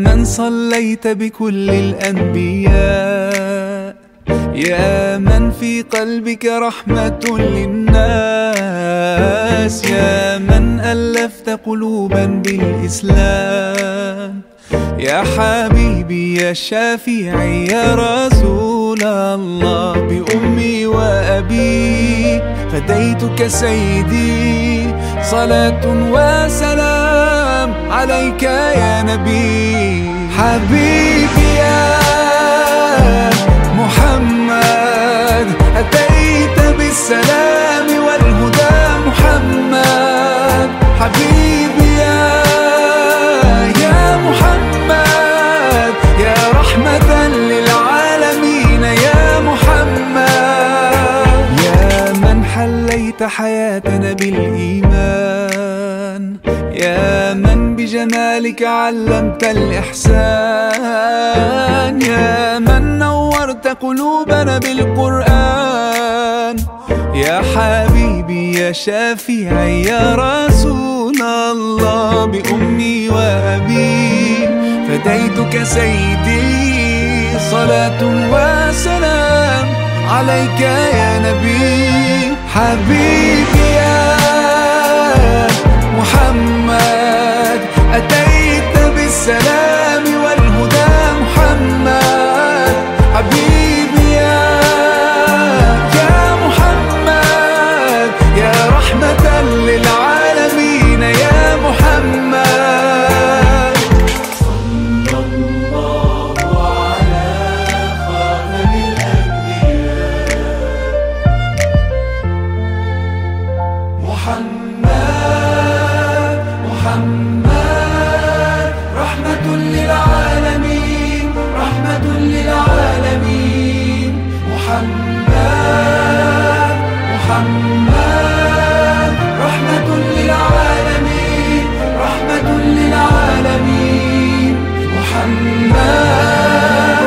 من صليت بكل الأنبياء، يا من في قلبك رحمة للناس، يا من ألفت قلوبا بالإسلام، يا حبيبي يا شافعي يا رسول الله، بأمي وأبي فديتك سيدي، صلاة وسلام عليك يا نبي. حبيبي يا محمد أتيت بالسلام والهدى محمد، حبيبي يا محمد يا رحمة للعالمين يا محمد، يا من حليت حياتنا بالإيمان، يا من بجمالك علمت الإحسان، يا من نورت قلوبنا بالقرآن، يا حبيبي يا شافعي يا رسول الله، بأمي وأبي فديتك سيدي، صلاة وسلام عليك يا نبي. حبيبي يا محمد أتيت بالسلام والهدى محمد، حبيبي يا محمد يا رحمة للعالمين يا محمد. صلى الله على خاتم الأنبياء محمد رحمة للعالمين، رحمة للعالمين، محمد رحمة للعالمين، رحمة للعالمين، محمد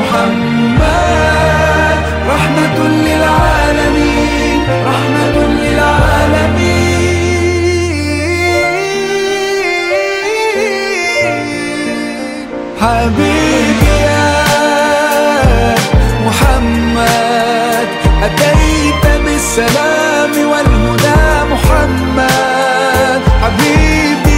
رحمة للعالمين، رحمة للعالمين. حبيبي يا محمد أتيت بالسلام والهدى محمد، حبيبي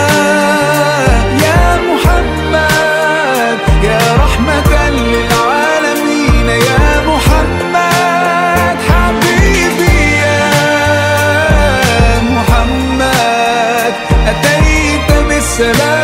يا محمد يا رحمة للعالمين يا محمد، حبيبي يا محمد أتيت بالسلام